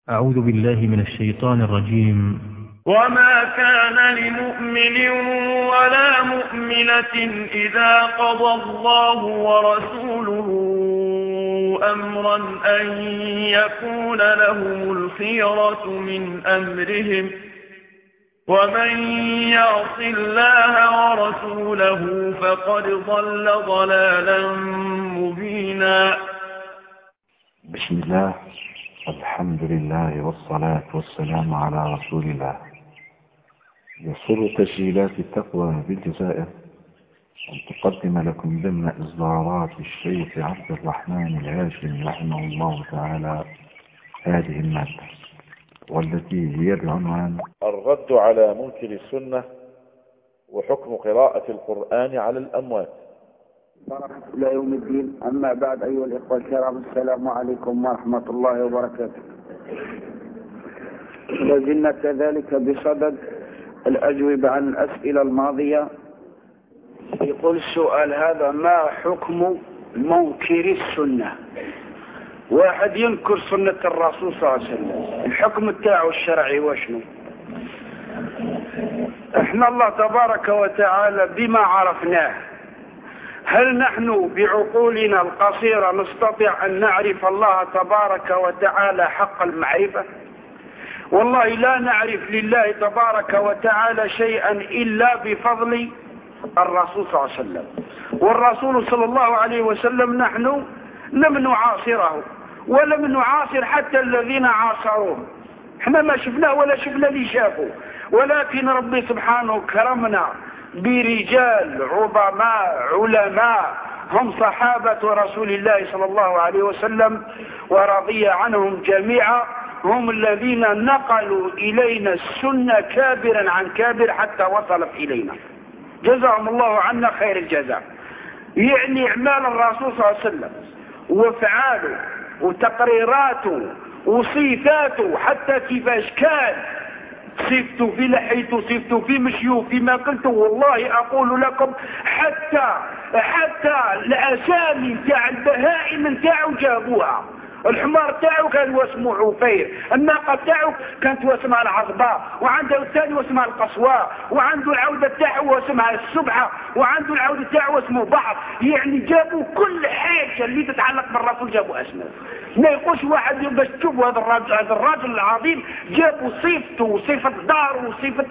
أعوذ بالله من الشيطان الرجيم. وما كان لمؤمن ولا مؤمنة إذا قضى الله ورسوله أمرا أن يكون لهم الخيرة من أمرهم ومن يعص الله ورسوله فقد ضل ضلالا مبينا. بسم الله، الحمد لله والصلاة والسلام على رسول الله. يسر تسجيلات التقوى بالجزائر أن تقدم لكم ضمن إصدارات الشيخ عبد الرحمن الهاشمي رحمه الله تعالى هذه المادة، والتي هي بعنوان الرد على منكر السنة وحكم قراءة القرآن على الأموات. إلى يوم الدين. أما بعد، أيها الإخوة الكرام، السلام عليكم ورحمة الله وبركاته. لازلنا كذلك بصدد الأجوبة عن الأسئلة الماضية. يقول السؤال هذا: ما حكم منكر السنة؟ واحد ينكر سنة الرسول صلى الله عليه وسلم، الحكم بتاعه الشرعي وشنو؟ احنا الله تبارك وتعالى بما عرفناه، هل نحن بعقولنا القصيرة نستطيع أن نعرف الله تبارك وتعالى حق المعرفة؟ والله لا نعرف لله تبارك وتعالى شيئا إلا بفضل الرسول صلى الله عليه وسلم. والرسول صلى الله عليه وسلم نحن لم نعاصره ولم نعاصر حتى الذين عاصروه، احنا ما شفناه ولا شفنا اللي شافوا، ولكن ربي سبحانه كرمنا برجال عظماء علماء هم صحابة رسول الله صلى الله عليه وسلم ورضي عنهم جميعا، هم الذين نقلوا إلينا السنة كابرا عن كابر حتى وصلت إلينا، جزاهم الله عنا خير الجزاء. يعني أعمال الرسول صلى الله عليه وسلم وافعاله وتقريراته وصفاته، حتى كيفاش كان، صفته في لحيته، صفته في مشيه، فيما قلته. والله أقول لكم حتى الأسامي تاع البهائم تاعو جابوها. الحمار تاعو كان اسمه عفير، الناقة تاعو كانت اسمها العظباء، وعنده الثاني اسمها القصواء، وعنده العودة تاعو اسمها السبحة، وعنده العودة تاعو اسمه بعض. يعني جابوا كل حاجة اللي تتعلق بالرسول جابوا اسمه. ما يقولش واحد باش تشوفوا هذا الراجل العظيم جابوا صفته وصفة داره وصفة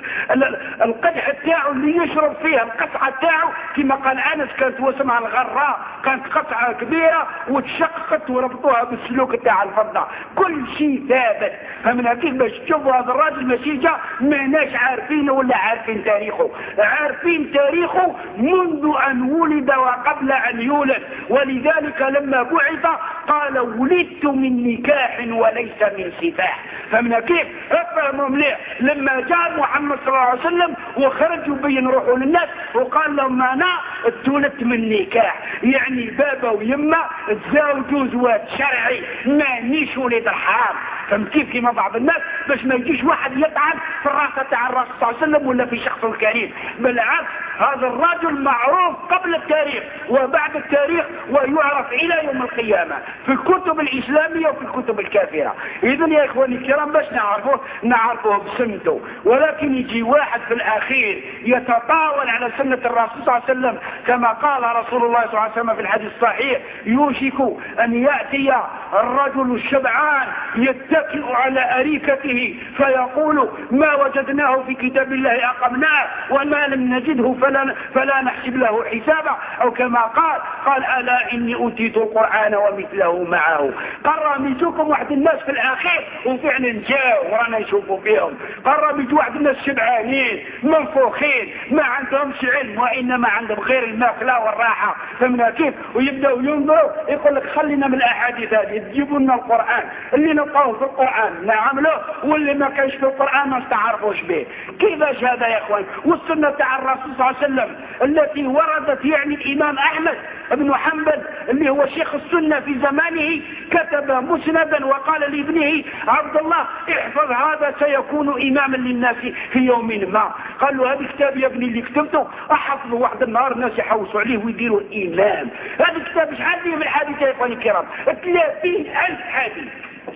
القدح تاعو اللي يشرب فيها، القطعة تاعو كما قال أنس كانت اسمها الغراء، كانت قطعة كبيرة وتشققت وربطوها بالسلوك تاع الفضة. كل شيء ثابت. فمن كيف باش تشوفوا هذا الراجل ماشي جا ماناش عارفينه ولا عارفين تاريخه، عارفين تاريخه منذ أن ولد وقبل أن يولد. ولذلك لما بعث قال: ولدت من نكاح وليس من سفاح. فمن كيف افهموا مليح لما جاء محمد صلى الله عليه وسلم وخرج يبين روحه للناس وقال لهم: انا اتولدت من نكاح، يعني بابا ويما تزاوجوا زواج شرعي، مانيش ولد الحرام. فهمت كيف؟ كما بعض الناس باش ما يجيش واحد يطعن في الراسة تاع الرسول صلى الله عليه وسلم ولا في شخص الكريم. بالعكس، هذا الرجل معروف قبل التاريخ وبعد التاريخ، ويعرف الى يوم القيامة في الكتب الاسلامية وفي الكتب الكافرة. اذن يا اخواني الكرام باش نعرفوه بسنته. ولكن يجي واحد في الاخير يتطاول على سنة الرسول صلى الله عليه وسلم، كما قال رسول الله صلى الله عليه وسلم في الحديث الصحيح: يوشك ان يأتي الرجل الشبعان يتكئ على أريكته فيقول: ما وجدناه في كتاب الله أقمناه وما لم نجده فلا نحسب له حسابا. أو كما قال: ألا إني أوتيت القرآن ومثله معه. قرر يجوكم واحد الناس في الأخير وفعلا جاءوا ورانا نشوفوا فيهم، قرر يجوا واحد الناس شبعانين منفوخين ما عندهمش علم وإنما عندهم غير الماكلة والراحة. فمن كيف؟ ويبدأوا ينظروا يقول لك: خلينا من الأحاديث هذه، تجيبوا لنا القرآن اللي نلقاه في القرآن نعمله، واللي ما كانش في القرآن ما نستعرفوش به. كيفاش هذا يا اخوان؟ والسنة تاع الرسول صلى الله عليه وسلم التي وردت، يعني الإمام أحمد بن حنبل اللي هو شيخ السنة في زمانه كتب مسندا وقال لابنه عبد الله: احفظ هذا سيكون إماما للناس في يوم ما. قال له: هذا الكتاب يا ابني اللي كتبته أحفظه واحد النهار الناس يحوسوا عليه ويديروا الإمام. هذا الكتاب شحال فيه من الحديث يا اخواني الكرام؟ 30,000 حديث.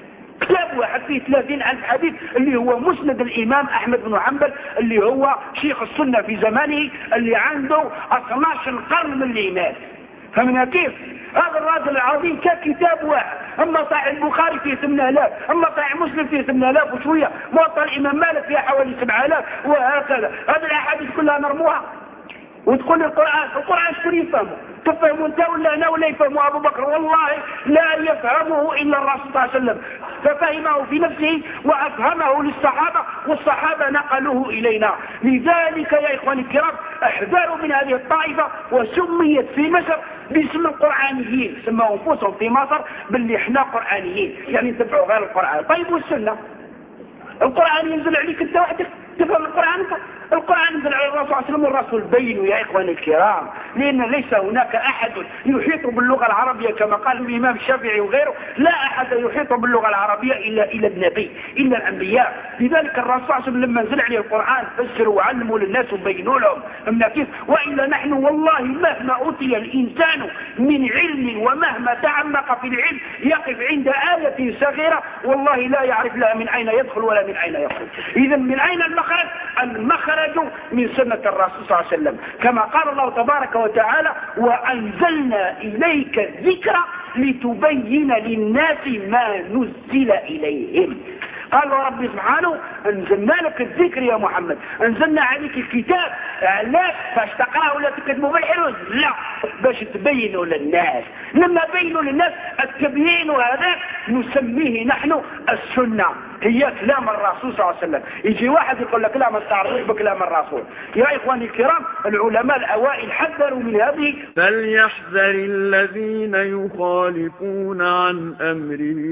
كتاب واحد فيه 30,000 حديث اللي هو مسند الإمام أحمد بن حنبل اللي هو شيخ السنة في زمانه اللي عنده 12 قرن من الإيمان. فمن كيف هذا الراجل العظيم ككتاب واحد، أما صحيح البخاري فيه 8000، أما صحيح مسلم فيه 8000 وشوية، موطأ الإمام مالك فيه حوالي 7000 وهكذا. هذه الأحاديث كلها نرموها وتقول القرآن شكون يفهمه؟ تفهموا انت ولا انا ولا يفهموا ابو بكر؟ والله لا يفهمه الا الرسول صلى الله عليه وسلم، ففهمه في نفسه وافهمه للصحابه والصحابه نقلوه الينا. لذلك يا اخواني الكرام احذروا من هذه الطائفه، وسميت في مصر باسم القرآنيين، سموا انفسهم في مصر باللي احنا قرآنيين، يعني نتبعوا غير القرآن. طيب والسنه؟ القرآن ينزل عليك انت وحدك تفهم القرآن انت؟ القرآن نزل على الرسول صلى الله عليه وسلم والرسول بينه يا إخواني الكرام، لأن ليس هناك أحد يحيط باللغة العربية كما قال الإمام الشافعي وغيره، لا أحد يحيط باللغة العربية إلا النبي، إلا الأنبياء. لذلك الرسول صلى الله عليه وسلم لما نزل عليه القرآن فسروا وعلموا للناس وبينوا لهم أمنا كيف. وإلا نحن والله مهما أوتي الإنسان من علم ومهما تعمق في العلم يقف عند آية صغيرة والله لا يعرف لها من أين يدخل ولا من أين يخرج. إذا من أين المخرج؟ المخرج من سنة الرسول صلى الله عليه وسلم، كما قال الله تبارك وتعالى وأنزلنا إليك الذكر لتبين للناس ما نزل إليهم. قال ربي سبحانه أنزلنا لك الذكر يا محمد، أنزلنا عليك الكتاب علاش؟ باش تقرأه ولا تكتبه بالحروف؟ لا، باش تبينه للناس. لما بينوا للناس التبيين هذا نسميه نحن السنة، هي كلام الرسول صلى الله عليه وسلم. يجي واحد يقول لك لا ما استعرضوش بكلام الرسول. يا إخواني الكرام العلماء الأوائل حذروا من هذه. فليحذر الذين يخالفون عن أمره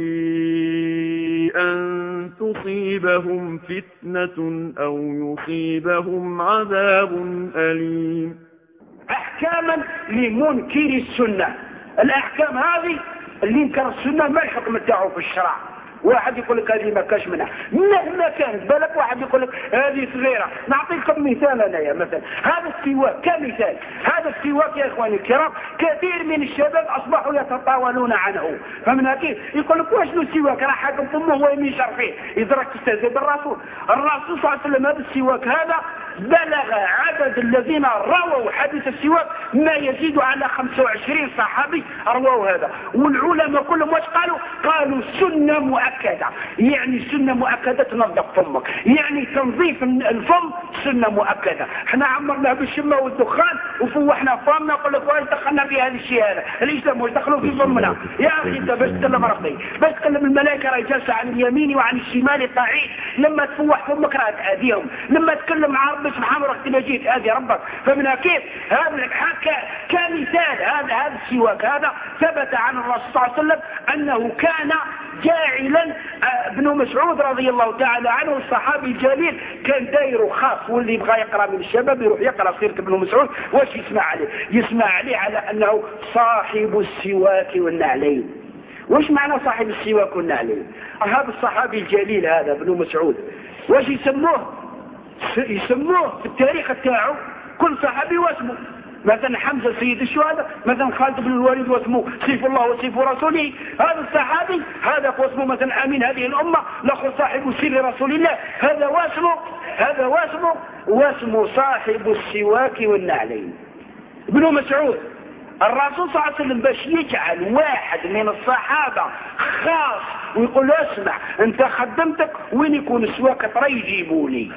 أن تصيبهم فتنة أو يصيبهم عذاب أليم. أحكاما لمنكر السنة. الأحكام هذه اللي ينكر السنة ما الحكم بتاعه في الشرع. واحد يقول لك هذه ما كاش منها مهما كانت، بالك واحد يقول لك هذه صغيرة. نعطيكم مثال أنا مثلا هذا السواك كمثال. هذا السواك يا إخواني الكرام كثير من الشباب أصبحوا يتطاولون عنه. فمن كيف يقول لك واش له السواك راه حاكم فمه هو يمشر فيه، يدرك تستهزئ بالرسول. الرسول صلى الله عليه وسلم هذا السواك هذا بلغ عدد الذين رووا حديث السواك ما يزيد على 25 صحابي رووا هذا. والعلماء كلهم واش قالوا؟ قالوا سنة مؤكدة، يعني سنة مؤكدة تنظف فمك، يعني تنظيف الفم سنة مؤكدة. احنا عمرنا بالشمة والدخان وفوحنا فمنا وقال لك واش دخلنا في هذا الشيء هذا؟ الإسلام واش دخلوا في فمنا؟ يا أخي انت باش تكلم ربي، باش تكلم الملائكة راهي جالسة عن اليمين وعن الشمال طاعين، لما تفوح فمك راه تأذيهم، لما تكلم مع ربي سبحانه راه تجي تأذي ربك. فمن كيف هذا كمثال هذا السواك هذا ثبت عن الرسول صلى الله عليه وسلم أنه كان جاعلا. ابن مسعود رضي الله تعالى عنه الصحابي الجليل كان دايره خاص، واللي يبغى يقرأ من الشباب يروح يقرأ سيرة ابن مسعود. واش يسمع عليه؟ يسمع عليه على أنه صاحب السواك والنعلين. واش معنى صاحب السواك والنعلين؟ هذا الصحابي الجليل هذا ابن مسعود واش يسموه في التاريخ بتاعه؟ كل صحابي واسمه، مثلا حمزة سيد الشهداء، مثلا خالد بن الوليد واسمه سيف الله وسيف رسوله. هذا الصحابي هذا واسمه مثلا امين هذه الامه، الاخر صاحب سر رسول الله، هذا واسمه صاحب السواك والنعلين. ابن مسعود الرسول صلى الله عليه وسلم باش يجعل واحد من الصحابه خاص ويقول له اسمع انت خدمتك وين يكون السواك ترى يجيبوا لي.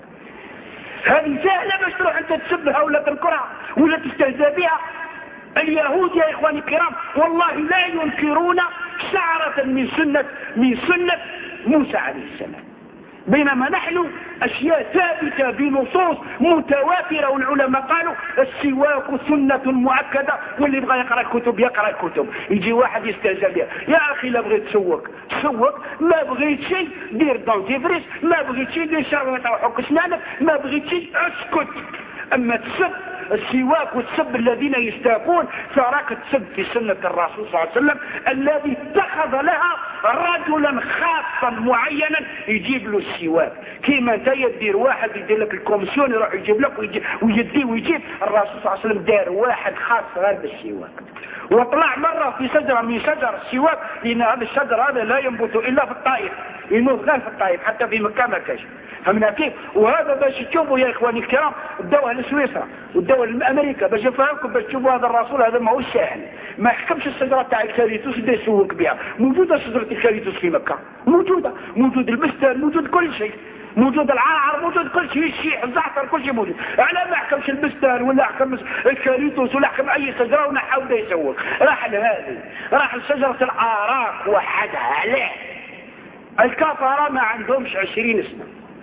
هذه سهلة باش تروح انت تسبها ولا تنكرها ولا تستهزأ بها. اليهود يا اخواني الكرام والله لا ينكرون شعرة من سنة موسى عليه السلام، بينما نحن اشياء ثابتة بنصوص متواترة. والعلماء قالوا السواك سنة مؤكدة، واللي يبغى يقرأ الكتب يجي واحد يستهزأ بها. يا اخي لا بغيت تسوق ما بغيت شيء دير دونتيفريس، ما بغيت شيء دير شربة وحك اسنانك، ما بغيت شيء اسكت. اما تسب السواك وتسب الذين يستاكون، فراك تسب في سنة الرسول صلى الله عليه وسلم الذي اتخذ لها رجلا خاصا معينا يجيب له السواك. كيما انت يدير واحد يدير لك الكومسيون يروح يجيب لك ويدي ويجيب، الرسول صلى الله عليه وسلم دار واحد خاص غير بالسواك. وطلع مرة في شجرة من شجر السواك، لأن هذا الشجر هذا لا ينبت إلا في الطائف، يموت غير في الطائف، حتى في مكة ما كاش. فمن كيف؟ وهذا باش تشوفوا يا إخواني الكرام الدواء لسويسرا والدواء لأمريكا، باش نفهمكم باش تشوفوا هذا الرسول هذا ما هو سهل. ما يحكمش الشجرة تاع الكاليتوس اللي يسوق بها، موجودة شجرة الكاليتوس في مكة، موجود البستان، موجود كل شيء، موجود العرعر، موجود كل شيء، الشيح الزعتر كل شيء موجود. على ما حكمش البستان ولا حكم الكاليتوس ولا حكم اي شجره ونحاول يسوق، راح لهذه، راح لشجره الاراك وحدها. عليه الكفره ما عندهمش 20 سنه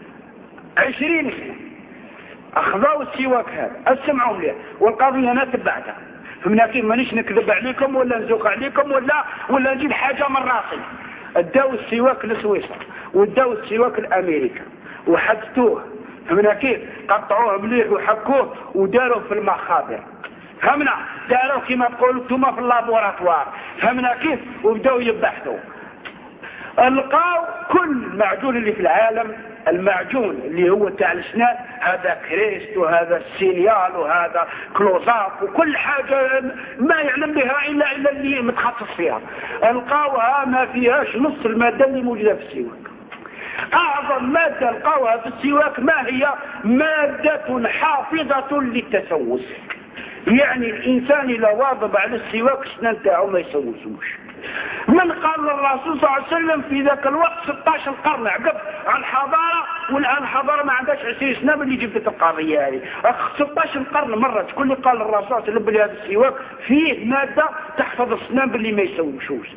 20 سنه اخذوا السواك هذا، اسمعوا ليه، والقضيه انا تبعتها. فمن كيف مانيش نكذب عليكم ولا نزوق عليكم ولا نجيب حاجه من راسي. اداو السواك لسويسرا واداو السواك لامريكا وحدثوه، فمن كيف قطعوه مليح وحكوه وداروه في المخابر، فهمنا، داروه كما تقولوا انتم في اللابوراتوار، فهمنا كيف، وبداو يبحثوا. لقاو كل معجون اللي في العالم، المعجون اللي هو تاع الاسنان، هذا كريست وهذا السينيال وهذا كلوزاب وكل حاجة ما يعلم بها إلا اللي متخصص فيها، لقاوها ما فيهاش نص المادة اللي موجودة في السواك. أعظم مادة لقاوها في السواك ما هي؟ مادة حافظة للتسوس، يعني الإنسان إذا واظب على السواك السنان تاعه ما يسوسوش. من قال للرسول صلى الله عليه وسلم في ذاك الوقت 16 قرن عقب عن الحضارة، والآن الحضارة ما عندهاش 20 سنة اللي جبت القضية هذه، 16 قرن مرة شكون اللي قال للرسول صلى الله عليه وسلم بلي هذا السواك فيه مادة تحفظ السنان باللي ما يسوشوش.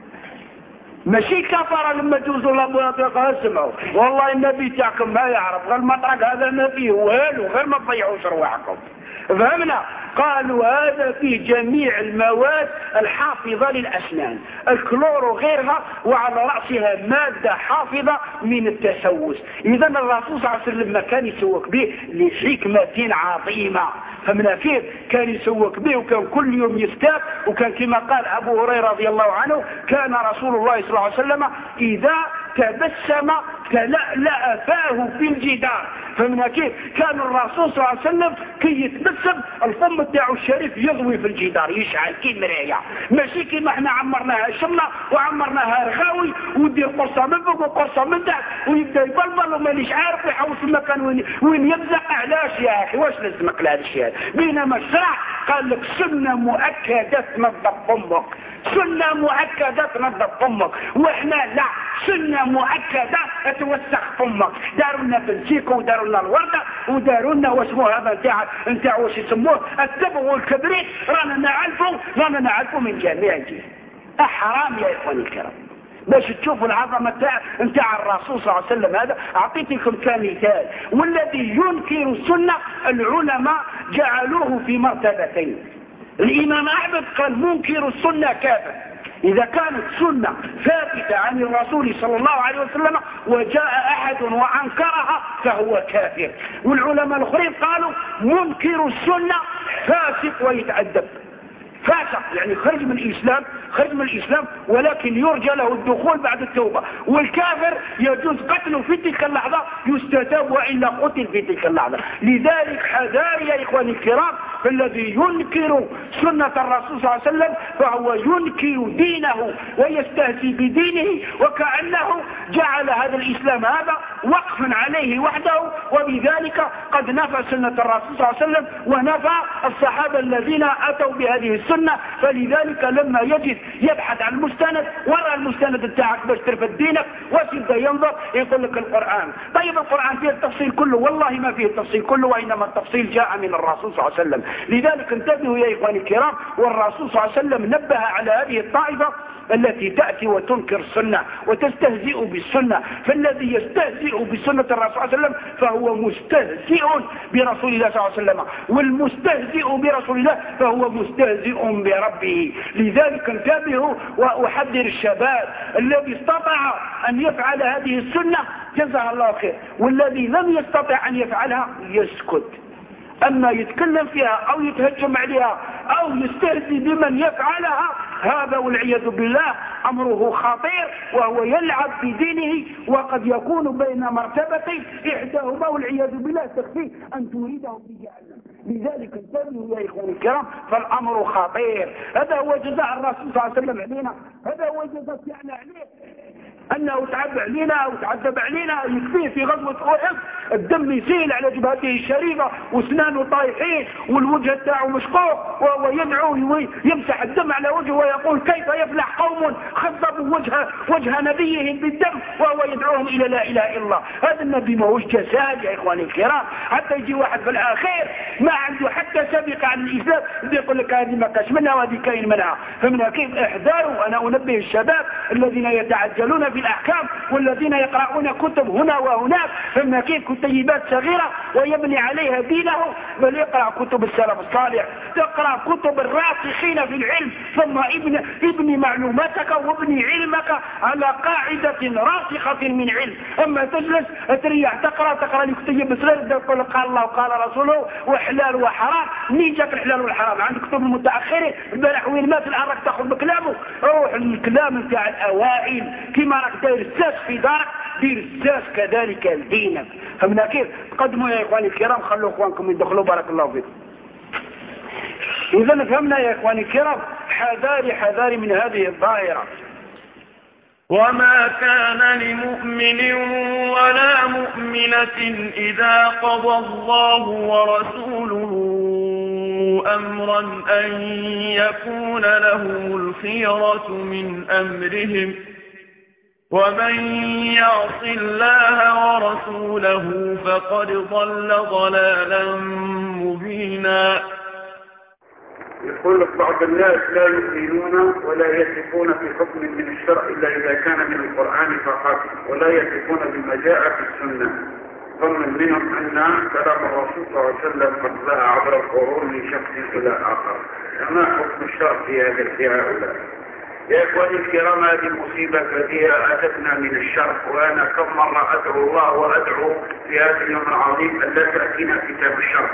ماشي كفر لما جوزوا الله سمعوا والله النبي تاعكم ما يعرف غير المطرق هذا ما فيه والو، غير ما تضيعوش رواحكم، فهمنا. قالوا هذا فيه جميع المواد الحافظة للأسنان، الكلور غيرها، وعلى رأسها مادة حافظة من التسوس. إذا الرسول صلى الله عليه وسلم ما كان يسوق به لحكمة عظيمة، فمن كيف كان يسوق به، وكان كل يوم يستاك، وكان كما قال أبو هريرة رضي الله عنه كان رسول الله صلى الله عليه وسلم إذا تبسم تلألأ فاه في الجدار. فمن كيف كان الرسول صلى الله عليه وسلم كي يتبسم الفم تاعو الشريف يضوي في الجدار يشعل كي مرايه، ماشي كيما احنا عمرناها شمله وعمرناها رغاوي ودير قرصه من فوق وقرصه من تحت ويبدا يبلبل ومانيش عارف يحوس في المكان وين يبزق. علاش يا اخي واش لازمك لهذا الشيء هذا؟ بينما الشرع قال لك سنه مؤكده تنظف فمك، سنه مؤكده تنظف فمك، واحنا لا، سنه مؤكده توسخ فمك. داروا لنا بنسيكو وداروا لنا الورده وداروا لنا واسمه هذا نتاع واش يسموه التبغ والكبريت، رانا نعرفوا من جميع الجهات. حرام يا اخواني الكرام باش تشوفوا العظمه نتاع الرسول صلى الله عليه وسلم. هذا اعطيت لكم كمثال. والذي ينكر السنه العلماء جعلوه في مرتبتين. الامام احمد قال منكر السنه كافر، إذا كانت سنة ثابتة عن الرسول صلى الله عليه وسلم وجاء أحد وأنكرها فهو كافر. والعلماء الآخرين قالوا منكر السنة فاسق ويتعذب. فاسق يعني خرج من الإسلام ولكن يرجى له الدخول بعد التوبة. والكافر يجوز قتله في تلك اللحظة يستتاب وإلا قتل في تلك اللحظة. لذلك حذار يا إخواني الكرام، فالذي ينكر سنة الرسول صلى الله عليه وسلم فهو ينكر دينه ويستهزئ بدينه، وكأنه جعل هذا الإسلام هذا وقفا عليه وحده، وبذلك قد نفى سنة الرسول صلى الله عليه وسلم ونفى الصحابة الذين أتوا بهذه السنة. فلذلك لما يجد يبحث عن المستند، ورى المستند بتاعك باش ترفد دينك، ويبدا ينظر يقول لك القرآن. طيب القرآن فيه التفصيل كله؟ والله ما فيه التفصيل كله، وإنما التفصيل جاء من الرسول صلى الله عليه وسلم. لذلك انتبهوا يا إخواني الكرام، والرسول صلى الله عليه وسلم نبه على هذه الطائفة التي تأتي وتنكر السنة وتستهزئ بالسنة. فالذي يستهزئ بسنة الرسول صلى الله عليه وسلم فهو مستهزئ برسول الله صلى الله عليه وسلم، والمستهزئ برسول الله فهو مستهزئ بربه. لذلك انتبهوا، وأحذر الشباب الذي استطاع أن يفعل هذه السنة جزاه الله خير، والذي لم يستطع أن يفعلها يسكت. أما يتكلم فيها أو يتهجم عليها أو يستهزئ بمن يفعلها، هذا والعياذ بالله أمره خطير، وهو يلعب في دينه، وقد يكون بين مرتبتين إحداهما والعياذ بالله تخفي أن تريده في جهنم. لذلك انتبهوا يا إخواني الكرام، فالأمر خطير. هذا هو جزاء الرسول صلى الله عليه وسلم علينا، هذا هو جزاء فعلا عليه، أنه تعب علينا أو تعذب علينا. يكفيه في غزوة أحد الدم يسيل على جبهته الشريفة واسنانه طايحين والوجه تاعه مشقوق، وهو يدعو يمسح الدم على وجهه ويقول كيف يفلح قوم خضبوا وجه نبيهم بالدم وهو يدعوهم إلى لا إله إلا الله. هذا النبي ما هوش جساد يا إخواني الكرام، حتى يجي واحد في الأخير ما عنده حتى سابقة عن الإسلام يقول لك هذه ما كاش منها وهذه كاين منها. فمنها كيف احذروا. أنا أنبه الشباب الذين يتعجلون في الأحكام والذين يقرؤون كتب هنا وهناك، فمن كيف كتيبات صغيرة ويبني عليها دينه، بل يقرأ كتب السلف الصالح، تقرأ كتب الراسخين في العلم، ثم ابني معلوماتك وابني علمك على قاعدة راسخة من علم. أما تجلس تريح تقرأ لكتيب صغير تقول قال الله وقال رسوله وحلال وحرام. منين جاك الحلال والحرام؟ عندك كتب المتأخرين البارح وين مات الآن راك تاخذ بكلامه. روح الكلام نتاع الأوائل، كما راك داير الساس في دارك دير الساس كذلك لدينك. فمن كيف تقدموا يا إخواني الكرام، خلوا إخوانكم يدخلوا بارك الله فيكم. إذا فهمنا يا إخواني الكرام، حذاري من هذه الظاهرة. وما كان لمؤمن ولا مؤمنة إذا قضى الله ورسوله أمرا أن يكون لهم الخيرة من أمرهم، ومن يعص الله ورسوله فقد ضل ضلالا مبينا. يقول لك بعض الناس لا يؤمنون ولا يثقون في حكم من الشرع إلا إذا كان من القرآن فقط، ولا يثقون بما جاء في السنة، ظنا منهم أن كلام الرسول صلى الله عليه وسلم قد جاء عبر القرون من شخص إلى آخر. فما حكم الشرع في هؤلاء؟ يا إخواني الكرام، هذه المصيبة التي أتتنا من الشرق، وأنا كم مرة أدعو الله وأدعو في هذا اليوم العظيم أن لا تأتينا كتاب الشرق.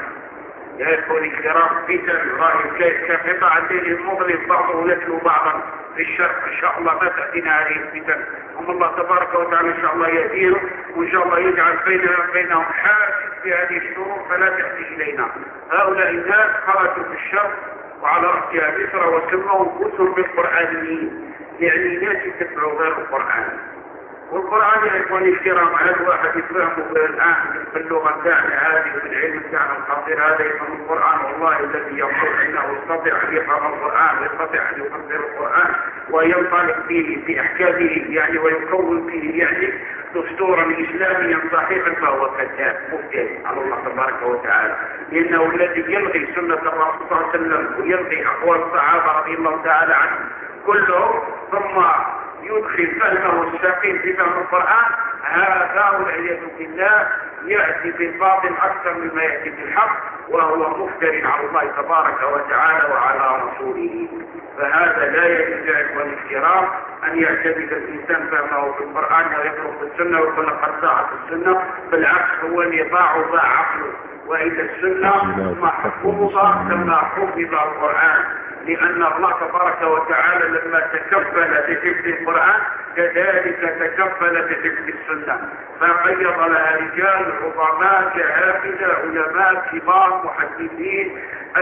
يا إخواني الكرام، فتن رأي كقطع الليل المظلم بعضه يتلو بعضا في الشرق. إن شاء الله ما تأتينا هذه الفتن، هم الله تبارك وتعالى إن شاء الله يهديهم، وإن شاء الله يجعل بيننا وبينهم حاجز في هذه الشرور فلا تأتي إلينا. هؤلاء الناس خرجوا في الشرق وعلى رأسها مصر وسموا أنفسهم بالقرآنيين، يعني ناس يتبعوا غير القرآن. والقرآن يا إخواني الكرام هذا واحد يفهمه الآن باللغة تاعنا هذه وبالعلم تاعنا الخطير، هذا يفهم القرآن. والله الذي يقول أنه يستطيع أن يفهم القرآن ويستطيع أن يفسر القرآن وينطلق به في أحكامه يعني ويكون به يعني دستورا إسلاميا صحيحا، فهو كذاب مفتري على الله تبارك وتعالى، لأنه الذي يلغي سنة الرسول صلى الله عليه وسلم ويلغي أقوال الصحابة رضي الله تعالى عنهم كلهم ثم يدخل فهمه السقيم في فهم القرآن، هذا والعياذ بالله يأتي بالباطل أكثر مما يأتي بالحق، وهو مفتر على الله تبارك وتعالى وعلى رسوله. فهذا لا يجوز يا إخواني الكرام أن يعتمد الإنسان فهمه في القرآن ويترك السنة ويقول قد ضاعت السنة، بالعكس هو اللي ضاع عقله، وإذا السنة محفوظة كما حفظ القرآن، لأن الله تبارك وتعالى لما تكفل بحفظ القرآن كذلك تكفل بحفظ السنة، فقيض لها رجال عظماء كهافذة علماء كبار محدثين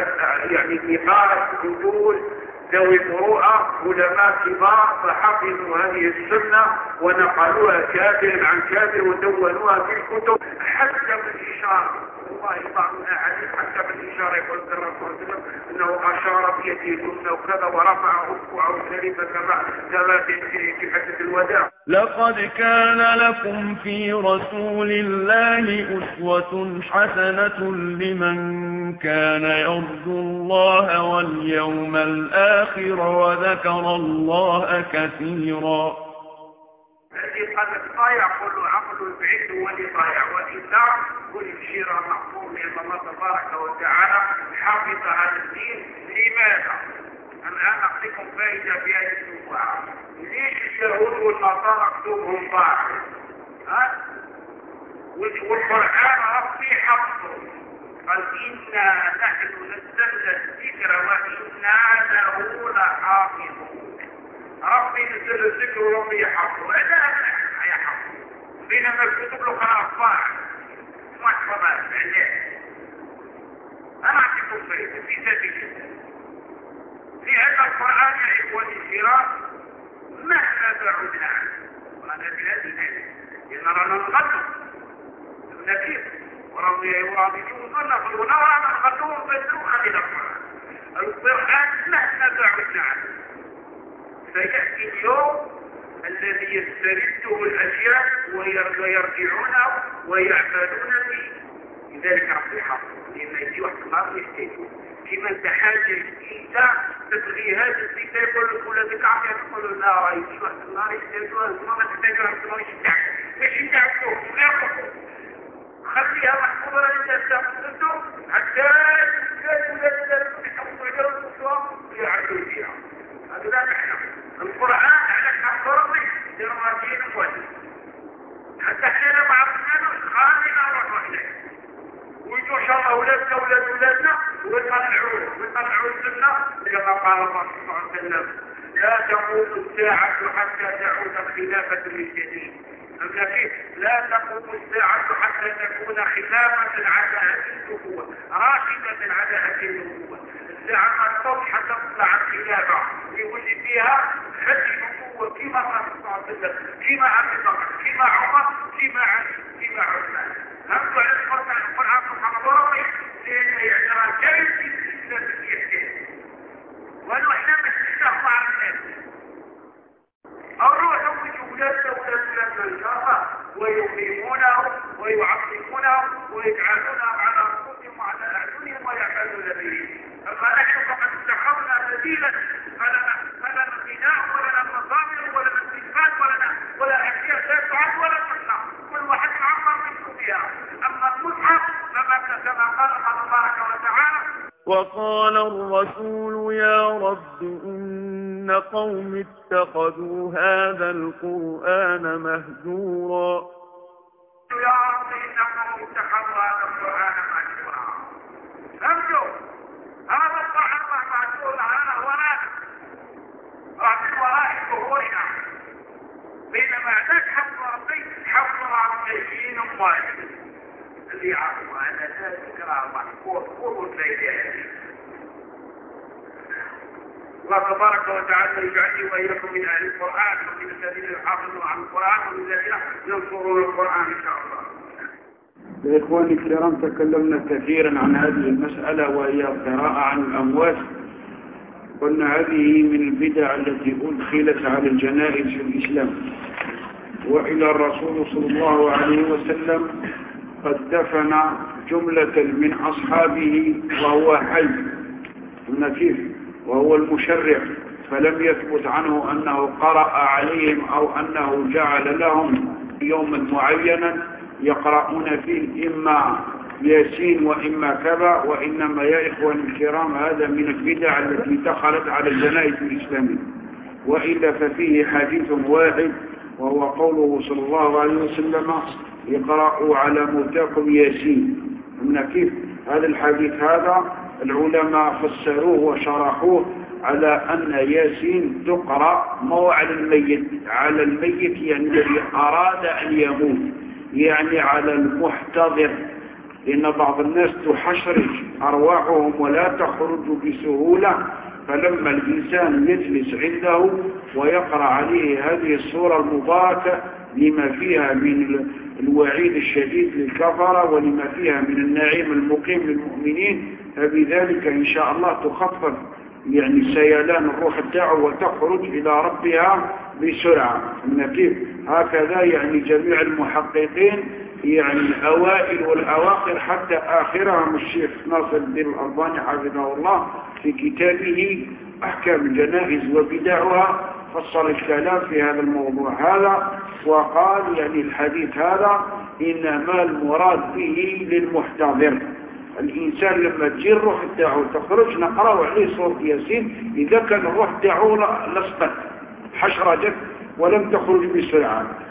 يعني ثقات عدول ذوي فروءة علماء كبار، فحفظوا هذه السنة ونقلوها كافر عن كافر ودونوها في الكتب حتى بالإشارة. والله بعض الأحاديث حتى بالإشارة يقول الرسول صلى الله عليه وسلم أنه أشار بيده دون وكذا ورفع أصبعه الشريفة كما في حديث الوداع. لقد كان لكم في رسول الله أسوة حسنة لمن كان يرجو الله واليوم الآخر وذكر الله كثيرا. الذي قد ضايع كل عقل البعيد هو اللي ضايع، وإلا كل شيء محفوظ لأن الله تبارك وتعالى حفظ هذا الدين. لماذا؟ الآن أعطيكم فائدة في هذه النبوة. ليش اليهود والنصارى كتبهم باطل؟ والقرآن ربي حفظه قال إنا نحن نزلنا الذكر وإنا له لحافظون. ربي نزل الذكر وربي يحفظه، لا يحفظه، بينما الكتب له خلاص محفظات عندنا. أنا أعطيكم فريق في سبيل الله، لأن القرآن يا إخواني الكرام مهما بعدنا عنه، وأنا بلادنا لأن رانا نغلو نكير ورضي يراضيون فلونا ورانا نغلو بدروخا إلى القرآن مهما بعدنا عنه سيأتي اليوم الذي يسترده الأشياء ويرجعونه ويعملون به. لذلك ربي حفظ لما يجي واحد النهار يستيقظ كما انت حاجة جديدة تبغي هذا الكتاب ولا ذيك عافية تقول لا راه يجي واحد النهار يستيقظ ما تستيقظ ما يشتاق باش يتعبوه وياخذوه خليها محفوظة لله تاخذته حتى يحفظوا على الصواب ويعدوا فيها. هذا لا نحن القرآن على حق ربي للراجين الوالد حتى حين بعضنا خالنا ونحن ويجوا ان شاء الله اولادنا ويطلعوا السنه كما قال الله صلى الله عليه وسلم لا تقوم الساعه حتى تعود الخلافه للجديد. كيف لا تقوم الساعه حتى تكون خلافه على هذه النبوه راشده على هذه النبوه. الساعه ما تطول حتى تطلع الخلافه يولي فيها هذه النبوه كما قال صلى الله عليه وسلم كما ابي بكر كما عمر كما علي كما عثمان. نرجو على القرآن سبحانه وتعالى لأنه يعتبر كلمة في الإسلام اليسير ونحن مش مع الناس الروح ولادنا إن شاء الله ويقيمونه ويعظمونه ويجعلونه على رؤوسهم وعلى أعينهم ويعملون به. أما نحن فقد اتخذنا بديلا فلا غناء ولا مصابر ولا استنفاد ولا أشياء لا تعد ولا تمنع كل واحد عمر منه بها. أما المصحف كما قال الله تبارك وتعالى وقال الرسول يا رب إن قوم اتخذوا هذا القرآن مهجورا. يا رب إن قوم اتخذوا هذا القرآن مهجورا. فهمتوا؟ هذا القرآن مهجور على وراء ظهورنا بينما ذاك حفظ ربي واحد اللي يعرفوا أن ذلك محفوظ قوة الليل. الله تبارك وتعالى يجعلني وإياكم من أهل القرآن ومن الذين يحافظون على القرآن ومن الذين ينصرون القرآن إن شاء الله. يا إخواني الكرام تكلمنا كثيرا عن هذه المسألة وهي القراءة عن الأموات. قلنا هذه من البدع التي أدخلت على الجنائز في الإسلام. وإلى الرسول صلى الله عليه وسلم قد دفن جملة من أصحابه وهو حي كيف وهو المشرع، فلم يثبت عنه أنه قرأ عليهم أو أنه جعل لهم يوما معينا يقرؤون فيه إما ياسين وإما كذا، وإنما يا إخواني الكرام هذا من البدع التي دخلت على الجنائز الإسلامية. وإلا ففيه حديث واحد وهو قوله صلى الله عليه وسلم يقرأوا على موتاكم ياسين. من كيف هذا الحديث هذا العلماء فسروه وشرحوه على أن ياسين تقرأ مو على الميت يعني الذي أراد أن يموت، يعني على المحتضر، لأن بعض الناس تحشرج أرواحهم ولا تخرج بسهولة، فلما الإنسان يجلس عنده ويقرأ عليه هذه السورة المباركة لما فيها من الوعيد الشديد للكفرة ولما فيها من النعيم المقيم للمؤمنين، فبذلك إن شاء الله تخفف يعني سيلان الروح تاعه وتخرج إلى ربها بسرعة. كيف هكذا يعني جميع المحققين يعني الأوائل والأواخر حتى آخرهم الشيخ ناصر الدين الألباني حفظه الله في كتابه أحكام الجنائز وبدعها فصل الكلام في هذا الموضوع هذا، وقال يعني الحديث هذا إنما المراد به للمحتضر. الإنسان لما تجي الروح تاعه تخرج نقرأ عليه سورة ياسين إذا كان الروح تاعه لصقت حشرجت ولم تخرج بسرعة،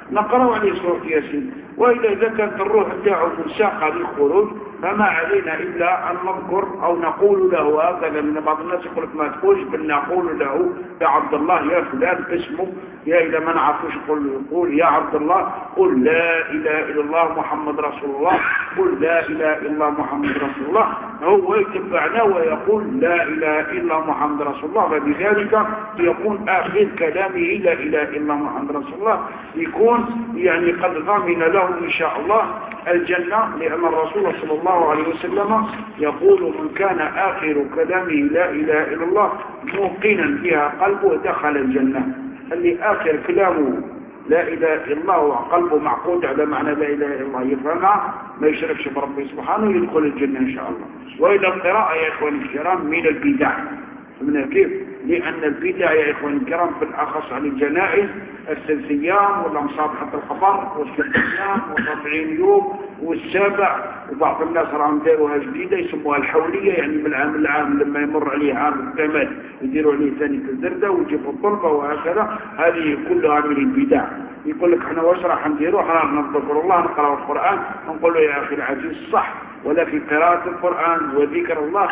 نقرأ عليه سورة ياسين. وإلا إذا كانت الروح تاعه مساقة للخروج فما علينا إلا أن نذكر أو نقول له هكذا. من بعض الناس يقول لك ما تقولش، بل نقول له يا عبد الله يا فلان اسمه، يا إذا ما نعرفوش يقول يا عبد الله قل لا إله إلا الله محمد رسول الله، قل لا إله إلا الله محمد رسول الله. هو يتبعنا ويقول لا إله إلا محمد رسول الله، فبذلك يكون آخر كلامه لا إله إلا محمد رسول الله، يكون يعني قد ضمن له إن شاء الله الجنة. لأن الرسول صلى الله عليه وسلم يقول من كان آخر كلامه لا إله إلا الله موقنا بها قلبه دخل الجنة. اللي آخر كلامه لا إله إلا الله وقلبه معقود على معنى لا إله إلا الله يفهمها ما يشركش بربه سبحانه يدخل الجنة إن شاء الله. وإلى القراءة يا إخواني الكرام من البدع. من كيف؟ لأن البدع يا إخواني الكرام في الأخص عن الجنائز الثلثيام والمصابحة الخبر والستيام و40 يوم والسابع. وبعض الناس راهم داروها جديدة يسموها الحولية، يعني من العام العام لما يمر عليه عام الكمال يديروا عليه ثاني الزردة ويجيبوا الطلبة وهكذا. هذه كلها من البدع. يقول لك احنا واش راح نديروا؟ احنا نذكر الله نقرأ القرآن نقول له يا أخي العزيز صح، ولكن قراءة القرآن وذكر الله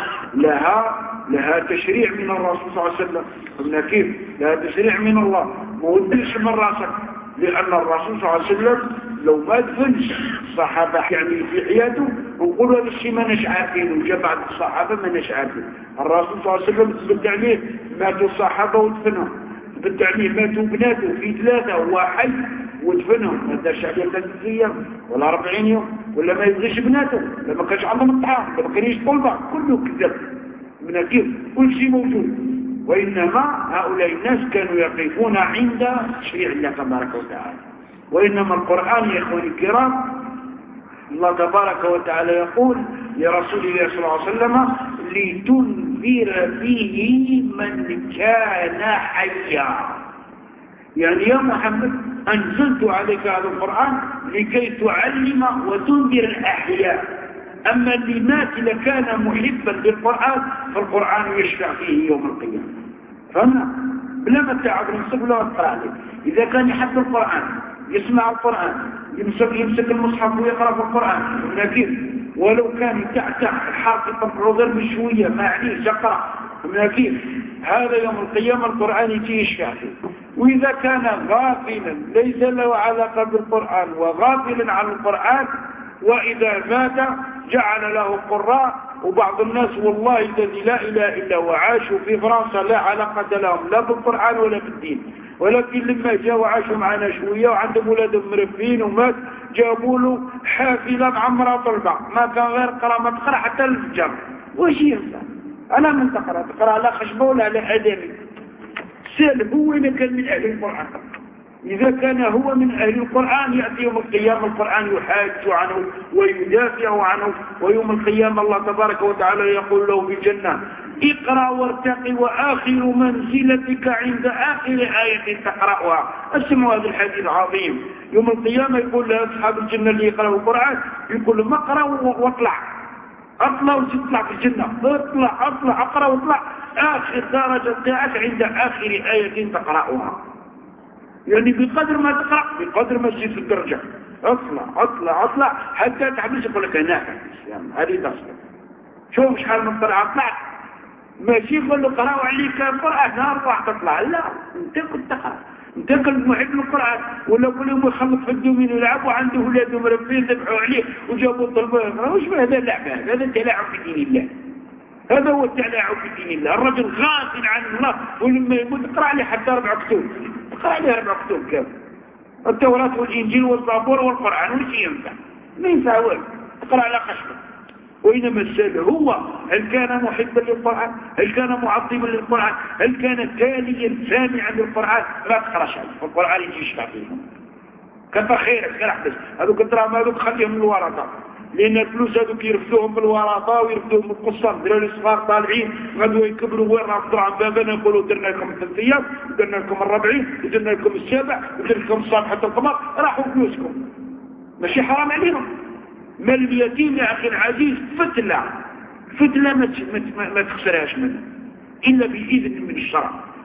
لها تشريع من الرسول صلى الله عليه وسلم. قلنا كيف؟ لها تشريع من الله، ما وديش من راسك. لأن الرسول صلى الله عليه وسلم لو ما دفنش الصحابة يعني في حياته ونقولوا هذا الشيء ما نش عارفين، وجاء بعد الصحابة ما نش عارفين. الرسول صلى الله عليه وسلم تبت عليه ماتوا الصحابة ودفنهم، تبت عليه ماتوا بناته في 3 وهو حي ودفنهم، ما دارش عليه 3 أيام ولا 40 يوم، ولا ما يبغيش بناته، ولا ما كانش عندهم الطعام، ولا ما كانش طلبة، كله كذب. من كيف؟ كل شيء موجود. وإنما هؤلاء الناس كانوا يقفون عند تشريع الله تبارك وتعالى. وإنما القرآن يا إخواني الكرام الله تبارك وتعالى يقول لرسول الله صلى الله عليه وسلم لتنذر به من كان حيا. يعني يا محمد أنزلت عليك هذا القرآن لكي تعلم وتنذر الأحياء. أما اللي مات لكان محبا للقرآن فالقرآن يشفع فيه يوم القيامة. فهمنا؟ بلا ما تعب نصب له القرآن. إذا كان يحب القرآن يسمع القرآن يمسك المصحف ويقرأ في القرآن، لكن ولو كان يتعتع الحرف يطبعه غير بشوية ما عليه يقرأ، لكن هذا يوم القيامة القرآن يجي يشفع فيه. وإذا كان غافلا ليس له علاقة بالقرآن وغافلا عن القرآن وإذا مات جعل له قراء. وبعض الناس والله الذي لا إله إلا هو عاشوا في فرنسا لا علاقة لهم لا بالقرآن ولا بالدين، ولكن لما جاءوا عاشوا معنا شوية وعندهم أولادهم مرفين ومات جابوا له حافلة معمرة طلبة ما كان غير قرأ ما تقرأ حتى الفجر. واش ينفع؟ أنا من تقرأ على خشبة ولا على أدمي؟ سأل هو إذا كان من أهل القرآن. إذا كان هو من أهل القرآن يأتي يوم القيامة القرآن يحاج عنه ويدافع عنه، ويوم القيامة الله تبارك وتعالى يقول له في الجنة اقرأ وارتقي وآخر منزلتك عند آخر آية تقرأها. اسمعوا هذا الحديث العظيم. يوم القيامة يقول لأصحاب الجنة اللي يقرأوا القرآن يقول لهم اقرأ واطلع، اطلع وتطلع في الجنة، اطلع اقرأ واطلع آخر درجة تاعك عند آخر آية تقرأها. يعني بقدر ما تقرأ بقدر ما تزيد في الدرجة. اطلع حتى تحبس يقول لك هناك هذه تصل. شوف شحال من طلعة طلعت، ماشي يقول له قرأوا عليك القرآن نهار واحد تطلع، لا انت كنت تقرأ، انت كنت محب للقرآن. ولا كل يوم يخلط في الدومين ويلعب وعنده ولاده مربين ذبحوا عليه وجابوا الطلبة يقرأوا. وش هذا اللعب؟ هذا تلاعب في دين الله، هذا هو التلاعب في دين الله. الرجل غافل عن الله ولما يموت اقرأ عليه حتى 4 كتب، اقرأ عليه 4 كتب كامل، التوراة والإنجيل والزبور والقرآن وش ينفع؟ ما ينفع وين؟ اقرأ على خشبة. وإنما السؤال هو هل كان محبا للقرآن؟ هل كان معظما للقرآن؟ هل كان تاليا سامعا للقرآن؟ لا تقرأش عليه فالقرآن يجي يشفع فيهم. كثر خيرك كان احبس هذوك الدراهم هذوك خليهم من الورطة، لأن الفلوس هذوك يرفدوهم بالورطة ويرفدوهم بالقصة. دراري صغار طالعين غدوة يكبروا وين رافضوا عن بابنا يقولوا درنا لكم 3 أيام ودرنا لكم 40 ودرنا لكم 7 ودرنا لكم صالحة القمر، راحوا فلوسكم ماشي حرام عليهم. ما اليتيم يا أخي العزيز فتلة ما تخسرهاش منه إلا بإذن من الشرع.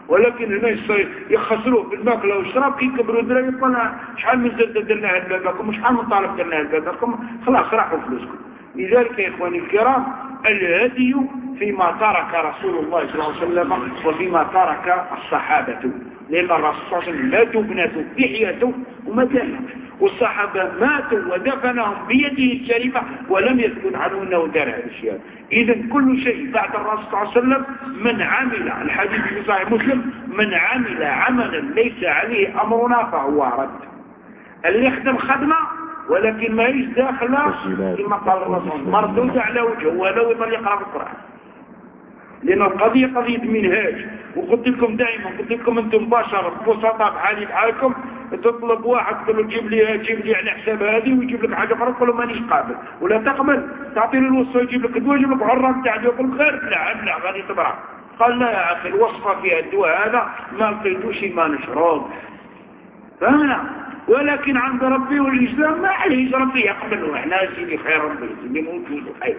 ولكن هنا يخسروه في الماكله والشراب كي يكبروا الدراري يقولنا شحال من زاد درناها لبابكم وشحال من طالب درناها لبابكم، خلاص راحوا فلوسكم. لذلك يا إخواني الكرام الهدي فيما ترك رسول الله صلى الله عليه وسلم وفيما ترك الصحابة، لأن الرسول صلى الله عليه وسلم ماتوا بناته بحياته ومكانه، والصحابة ماتوا ودفنهم بيده الشريفة ولم يثبت عنه أنه دار هذا الشيء. إذا كل شيء بعد الرسول صلى الله عليه وسلم من عمل، الحديث في صحيح مسلم، من عمل عملا ليس عليه أمرنا فهو رد. اللي يخدم خدمة ولكن ما يجي داخله كما قال الرسول مردود على وجهه ولو يظل يقرأ في القرآن، لأن القضية قضية منهاج. وقلت لكم دائما، قلت لكم أنتم بشر بسطاء بحالكم، تطلب واحد تقول له جيب لي على حساب هذه ويجيب لك حاجة أخرى تقول له مانيش قابل، ولا تقبل تعطي له الوصفة يجيب لك الدواء يجيب لك عرام تاع يقول خير لا غادي تبرع. قال لا يا أخي الوصفة فيها الدواء هذا ما لقيتوش ما نشرب، فهمنا؟ ولكن عند ربي والإسلام ما عليه ربي يقبله، احنا سيدي خير ربي سيدي موت خير.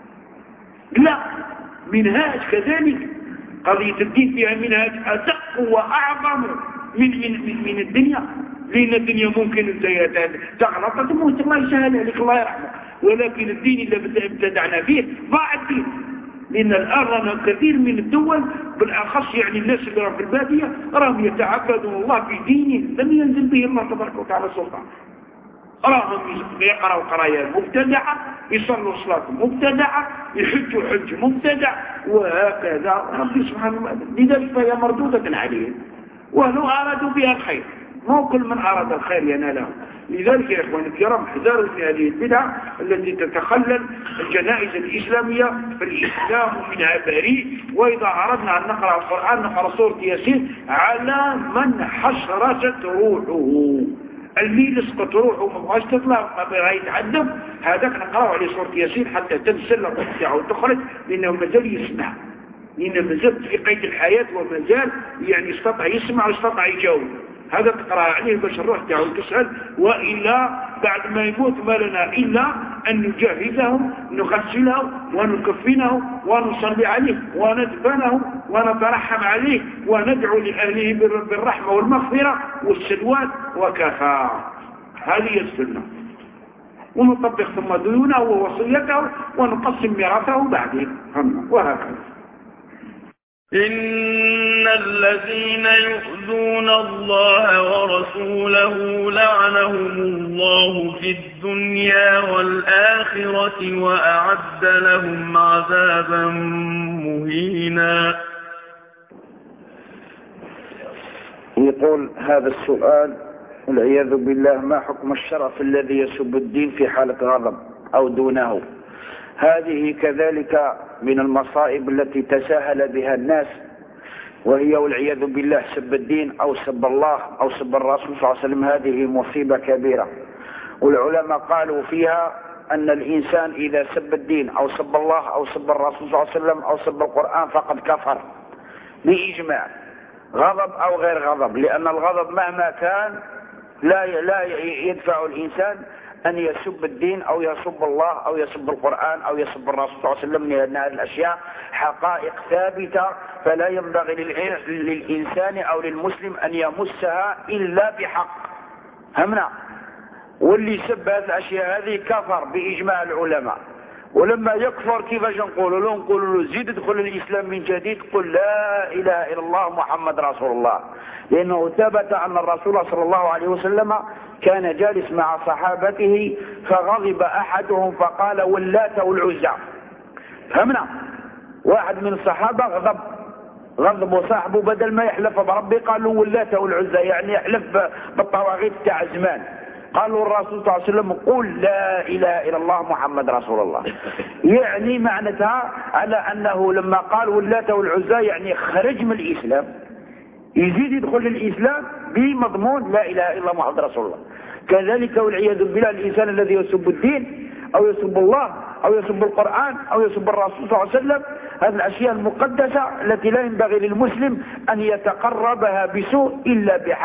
لا، منهاج كذلك، قضية الدين فيها منهاج أدق وأعظم من الدنيا، لأن الدنيا ممكن أن تغلط تموت الله يسهل عليك الله يرحمه، ولكن الدين اللي ابتدعنا فيه ضاع الدين. لأن الآن رانا كثير من الدول بالأخص يعني الناس اللي راهم في البادية راهم يتعبدون الله في دينه لم ينزل به الله تبارك وتعالى سلطان، راهم يقرأوا قرايا مبتدعة، يصلوا صلاة مبتدعة، يحجوا حج مبتدع، وهكذا ربي سبحانه وتعالى. لذلك فهي مردودة عليهم ولو أرادوا بها الخير، مو كل من أراد الخير يناله. لذلك يا إخواني الكرام احذروا من هذه البدعة التي تتخلل الجنائز الإسلامية، فالإسلام منها بريء. وإذا أردنا أن نقرأ القرآن نقرأ سورة ياسين على من حشرت روحه، اللي لسقط روحه ما بغاش تطلع قبل يتعذب، هذاك نقرأه عليه سورة ياسين حتى تنسل الروح تاعه وتخرج، لأنه مازال يسمع، لأنه مازال في قيد الحياة ومازال يعني يستطيع يسمع ويستطيع يجاوب. هذا تقرأ عليه باش الروح تاعه تسأل، وإلا بعد ما يموت ما لنا إلا أن نجهزه نغسله ونكفنه ونصلي عليه وندفنه ونترحم عليه وندعو لأهله بالرحمة والمغفرة والسلوات وكفى. هذه السنة، ونطبق ثم ديونه ووصيته ونقسم ميراثه بعدين، وهكذا. إن الذين يؤذون الله ورسوله لعنهم الله في الدنيا والآخرة وأعد لهم عذابا مهينا. يقول هذا السؤال والعياذ بالله: ما حكم الشرف الذي يسب الدين في حالة غضب أو دونه؟ هذه كذلك من المصائب التي تساهل بها الناس، وهي والعياذ بالله سب الدين أو سب الله أو سب الرسول صلى الله عليه وسلم. هذه مصيبة كبيرة، والعلماء قالوا فيها أن الإنسان إذا سب الدين أو سب الله أو سب الرسول صلى الله عليه وسلم أو سب القرآن فقد كفر بإجماع، غضب أو غير غضب، لأن الغضب مهما كان لا يدفع الإنسان أن يسب الدين أو يسب الله أو يسب القرآن أو يسب الرسول صلى الله عليه وسلم، لأن هذه الأشياء حقائق ثابتة فلا ينبغي للإنسان أو للمسلم أن يمسها إلا بحق. همنا واللي سب هذه الأشياء هذه كفر بإجماع العلماء. ولما يكفر كيفاش نقول له؟ نقول له زيد ادخل الإسلام من جديد، قل لا إله إلا الله محمد رسول الله، لأنه ثبت أن الرسول صلى الله عليه وسلم كان جالس مع صحابته فغضب أحدهم فقال واللات والعزى. فهمنا؟ واحد من الصحابة غضب صاحبه، بدل ما يحلف بربي قال له واللات والعزى، يعني يحلف بالطواغيت تاع زمان. قالوا الرسول صلى الله عليه وسلم قل لا إله إلا الله محمد رسول الله، يعني معناتها على أنه لما قال واللات والعزى يعني خرج من الإسلام، يزيد يدخل الإسلام بمضمون لا إله إلا الله محمد رسول الله. كذلك والعياذ بالله الإنسان الذي يسب الدين أو يسب الله أو يسب القرآن أو يسب الرسول صلى الله عليه وسلم، هذه الأشياء المقدسة التي لا ينبغي للمسلم أن يتقربها بسوء إلا بحق.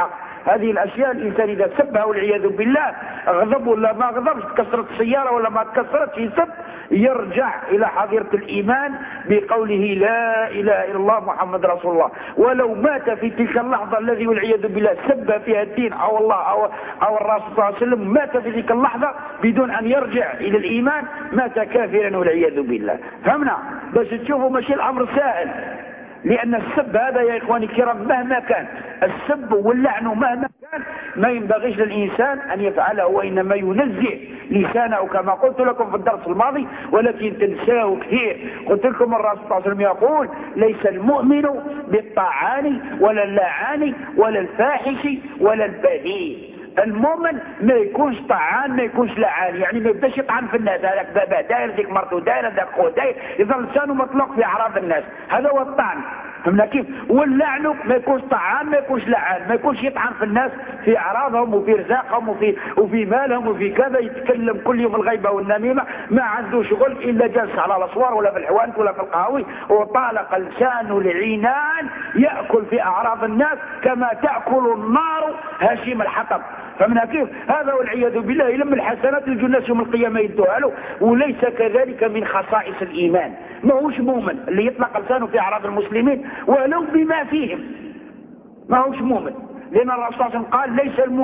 هذه الأشياء الإنسان إذا سبها والعياذ بالله، غضب ولا ما غضبش، تكسرت السيارة ولا ما تكسرت، يسب، يرجع إلى حظيرة الإيمان بقوله لا إله إلا الله محمد رسول الله. ولو مات في تلك اللحظة الذي والعياذ بالله سب فيها الدين أو الله أو الرسول صلى الله عليه وسلم، مات في تلك اللحظة بدون أن يرجع إلى الإيمان، مات كافرا والعياذ بالله. فهمنا؟ بس تشوفوا ماشي الأمر سهل، لأن السب هذا يا إخواني الكرام مهما كان، السب واللعن مهما كان ما ينبغيش للإنسان أن يفعله، وإنما ينزه لسانه كما قلت لكم في الدرس الماضي، ولكن تنساه كثير. قلت لكم الرسول صلى الله عليه وسلم يقول ليس المؤمن بالطعان ولا اللعان ولا الفاحش ولا البذيء. المؤمن ما يكونش طعان ما يكونش لعان، يعني ما يبداش يطعن في الناس، هذاك بابا داير ذيك مرته داير ذاك خو داير، يظل لسانه مطلق في اعراض الناس، هذا هو الطعن. فهمنا كيف؟ واللعن ما يكونش طعان ما يكونش لعان، ما يكونش يطعن في الناس في اعراضهم وفي رزاقهم وفي مالهم وفي كذا، يتكلم كل يوم الغيبه والنميمه، ما عنده شغل الا جالس على الاسوار ولا في الحوانت ولا في القهاوي، وطالق لسانه العنان ياكل في اعراض الناس كما تاكل النار هشيم الحطب. فمن كيف؟ هذا والعياذ بالله يلم الحسنات يجوا الناس يوم القيامه يدوها له، وليس كذلك من خصائص الايمان. ما هوش مؤمن اللي يطلق لسانه في اعراض المسلمين ولو بما فيهم، ما هوش مؤمن، لان الرسول صلى الله عليه وسلم قال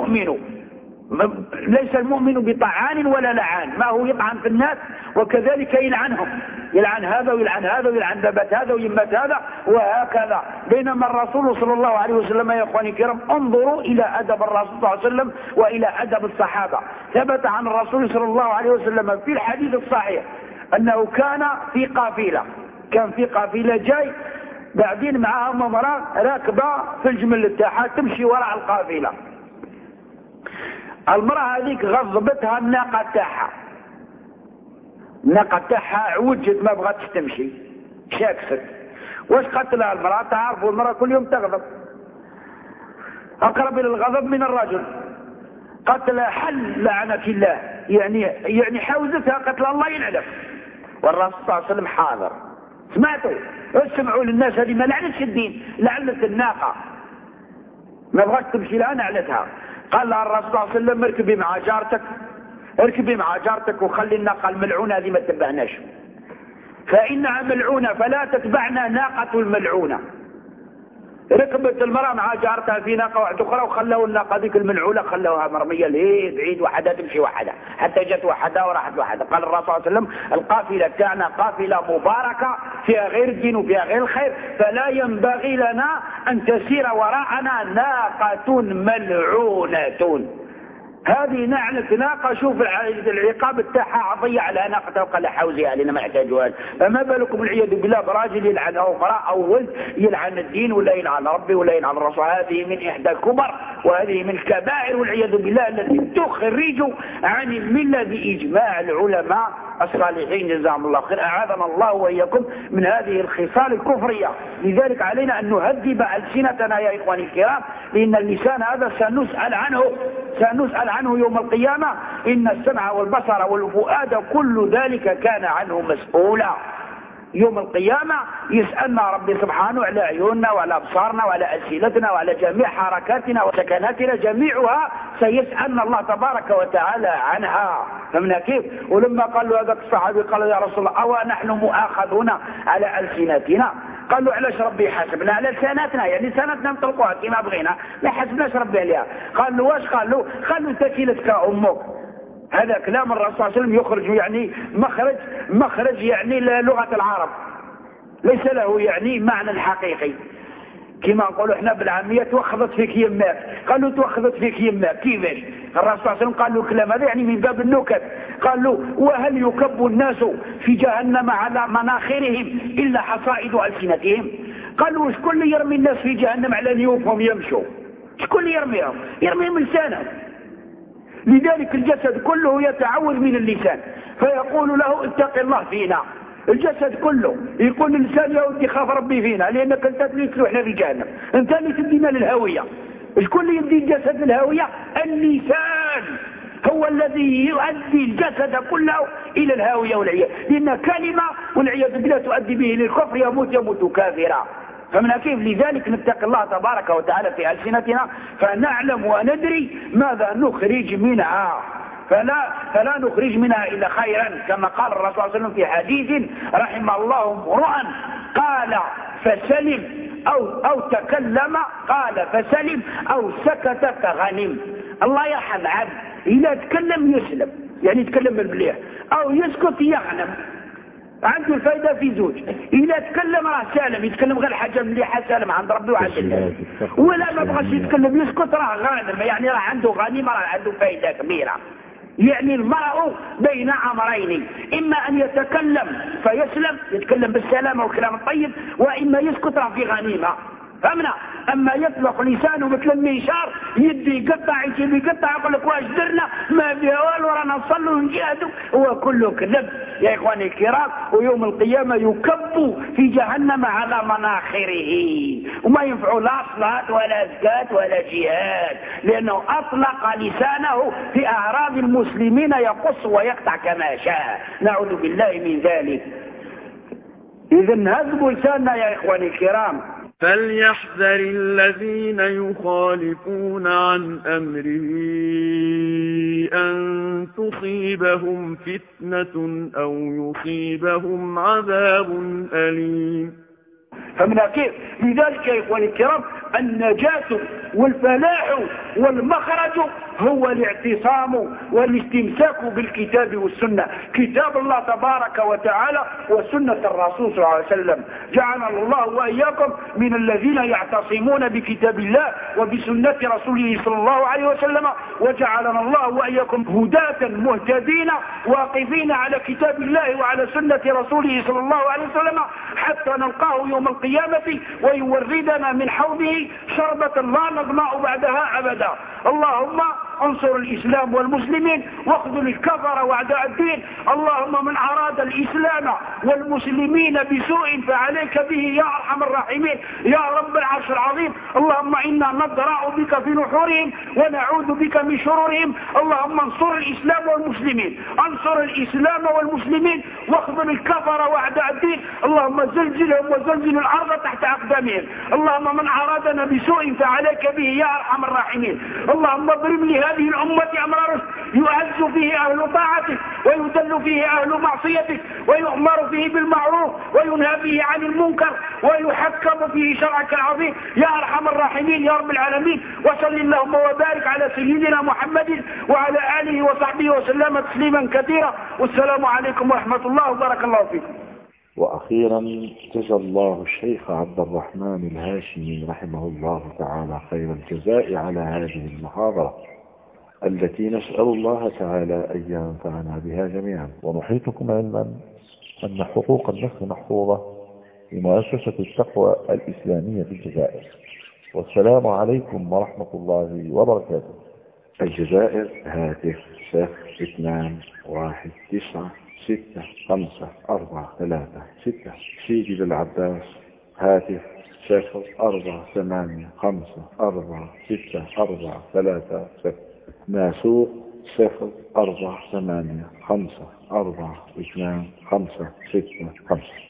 ليس المؤمن بطعان ولا لعان، ما هو يطعن في الناس وكذلك يلعنهم، يلعن هذا ويلعن هذا ويلعن ذبت هذا ويمت هذا وهكذا. بينما الرسول صلى الله عليه وسلم يا اخواني الكرام انظروا الى ادب الرسول صلى الله عليه وسلم والى ادب الصحابه. ثبت عن الرسول صلى الله عليه وسلم في الحديث الصحيح انه كان في قافله جاي، بعدين معاهم امراه راكبه في الجمل تاعها تمشي وراء القافله. المرأة هذيك غضبتها الناقة تاعها عوجت ما بغاتش تمشي، شاكست. واش قالت لها المرأة؟ تعرفوا المرأة كل يوم تغضب، أقرب إلى الغضب من الرجل. قالت لها حل لعنك الله، يعني حوزتها، قالت لها الله يلعنك. والرسول صلى الله عليه وسلم حاضر. سمعتوا؟ اسمعوا للناس هذه ما لعنتش الدين، لعنت الناقة ما بغاتش تمشي لها نعلتها. قال لها الرسول صلى الله عليه وسلم اركبي مع جارتك وخلي الناقة الملعونة هذه ما تتبعناش، فإنها ملعونة فلا تتبعنا ناقة الملعونة. ركبت المرأة مع جارتها في ناقة واحدة أخرى وخلوا الناقة ذيك الملعونة خلوها مرمية ليه بعيد، وحدها تمشي وحدها حتى جت وحدها وراحت وحدها. قال الرسول صلى الله عليه وسلم القافلة تاعنا قافلة مباركة فيها غير الدين وفيها غير الخير، فلا ينبغي لنا أن تسير وراءنا ناقة ملعونة. هذه نعلة ناقة، شوف العقاب بتاعها عطية على ناقة وقال حوزها لنا ما يحتاجوها. فما بالكم والعياذ بالله براجل يلعن أخرى أو ولد يلعن الدين ولا يلعن ربي ولا يلعن الرسول. هذه من إحدى الكبر وهذه من الكبائر والعياذ بالله التي تخرج عن الملة بإجماع العلماء الصالحين جزاهم الله خير. أعاذنا الله وإياكم من هذه الخصال الكفرية. لذلك علينا أن نهذب ألسنتنا يا إخواني الكرام، لأن اللسان هذا سنسأل عنه يوم القيامة. إن السمع والبصر والفؤاد كل ذلك كان عنه مسؤولا. يوم القيامة يسألنا ربي سبحانه على عيوننا وعلى أبصارنا وعلى ألسنتنا وعلى جميع حركاتنا وسكناتنا، جميعها سيسألنا الله تبارك وتعالى عنها. فمن كيف؟ ولما قال له هذاك الصحابي قال يا رسول الله أو نحن مؤاخذون على ألسنتنا؟ قال له علاش ربي حاسبنا على لساناتنا؟ يعني لساناتنا نطلقوها كما بغينا، لا حاسبناش ربي عليها. قال له واش؟ قال له تكيلتك أمك. هذا كلام الرسول صلى الله عليه وسلم يخرج يعني مخرج يعني لغة العرب، ليس له يعني معنى حقيقي. كما نقولوا احنا بالعامية توخذت فيك يماك. قالوا توخذت فيك يماك كيفاش؟ الرسول صلى الله عليه وسلم قال له الكلام هذا يعني من باب النكت. قال له وهل يكب الناس في جهنم على مناخرهم إلا حصائد ألسنتهم؟ قالوا شكون اللي يرمي الناس في جهنم على نيوفهم يمشوا؟ شكون اللي يرميهم لسانهم؟ لذلك الجسد كله يتعوذ من اللسان فيقول له اتق الله فينا. الجسد كله يقول الإنسان يا ودي خاف ربي فينا، لأنك أنت اللي تروحنا في جهنم، أنت اللي تدينا للهوية. شكون اللي يدي الجسد للهوية؟ اللسان هو الذي يؤدي الجسد كله إلى الهاوية والعياذ، لأن كلمة والعياذ بالله تؤدي به للكفر، يموت كافرا. فمن كيف لذلك نتقي الله تبارك وتعالى في ألسنتنا فنعلم وندري ماذا نخرج منها، فلا نخرج منها إلا خيرا، كما قال الرسول صلى الله عليه وسلم في حديث: رحم الله امرؤا قال فسلم أو تكلم قال فسلم أو سكت فغنم. الله يرحم عبد إذا تكلم يسلم، يعني يتكلم بالمليح، أو يسكت يغنم، عنده الفايدة في زوج. إذا تكلم راه سالم، يتكلم غير حاجة مليحة سالم عند ربي وعند الناس، ولا ما بغاش يتكلم يسكت راه غانم، يعني راه عنده غنيمة، راه عنده فايدة كبيرة. يعني المرء بين أمرين: إما أن يتكلم فيسلم، يتكلم بالسلامة والكلام الطيب، وإما يسكت راه في غنيمة. فهمنا؟ أما يطلق لسانه مثل المنشار، يدي يقطع يجيب يقطع، يقول لك واش درنا ما فيها والو، رانا نصلوا ونجاهدوا، هو كله كذب يا إخواني الكرام. ويوم القيامة يكب في جهنم على مناخره، وما ينفع لا صلاة ولا زكاة ولا جهاد، لأنه أطلق لسانه في أعراض المسلمين يقص ويقطع كما شاء، نعوذ بالله من ذلك. إذن هذبوا لساننا يا إخواني الكرام. فليحذر الذين يخالفون عن أمره أن تصيبهم فتنة أو يصيبهم عذاب أليم. فمن كيف لذلك يا إخواني الكرام النجاة والفلاح والمخرج هو الاعتصام والاستمساك بالكتاب والسنة، كتاب الله تبارك وتعالى وسنة الرسول صلى الله عليه وسلم. جعلنا الله وإياكم من الذين يعتصمون بكتاب الله وبسنة رسوله صلى الله عليه وسلم، وجعلنا الله وإياكم هداة مهتدين واقفين على كتاب الله وعلى سنة رسوله صلى الله عليه وسلم، حتى نلقاه يوم القيامة ويوردنا من حوضه شربة لا نظمأ بعدها أبدا. اللهم انصر الإسلام والمسلمين واخذل الكفر واعداء الدين. اللهم من أراد الإسلام والمسلمين بسوء فعليك به يا أرحم الراحمين يا رب العرش العظيم. اللهم إنا نضرع بك في نحورهم ونعوذ بك من شرورهم. اللهم انصر الإسلام والمسلمين، انصر الإسلام والمسلمين واخذل الكفر واعداء الدين. اللهم زلزلهم وزلزل الأرض تحت أقدامهم. اللهم من أرادنا بسوء فعليك به يا أرحم الراحمين. اللهم اضرب لهذه الأمة أمر رشد يعز فيه أهل طاعتك ويذل فيه أهل معصيتك، ويؤمر فيه بالمعروف وينهى فيه عن المنكر ويحكم فيه شرعك العظيم يا أرحم الراحمين يا رب العالمين. وصل اللهم وبارك على سيدنا محمد وعلى آله وصحبه وسلم تسليما كثيرا. والسلام عليكم ورحمة الله وبارك الله فيكم. وأخيرا جزى الله الشيخ عبد الرحمن الهاشمي رحمه الله تعالى خير الجزاء على هذه المحاضرة التي نسأل الله تعالى أن ينفعنا بها جميعا. ونحيطكم علما أن حقوق النفس محفوظة في مؤسسة التقوى الإسلامية في الجزائر. والسلام عليكم ورحمة الله وبركاته. الجزائر هاتف 0219654336. سيدي بالعباس هاتف 0485464336. ناسوق 0485422565.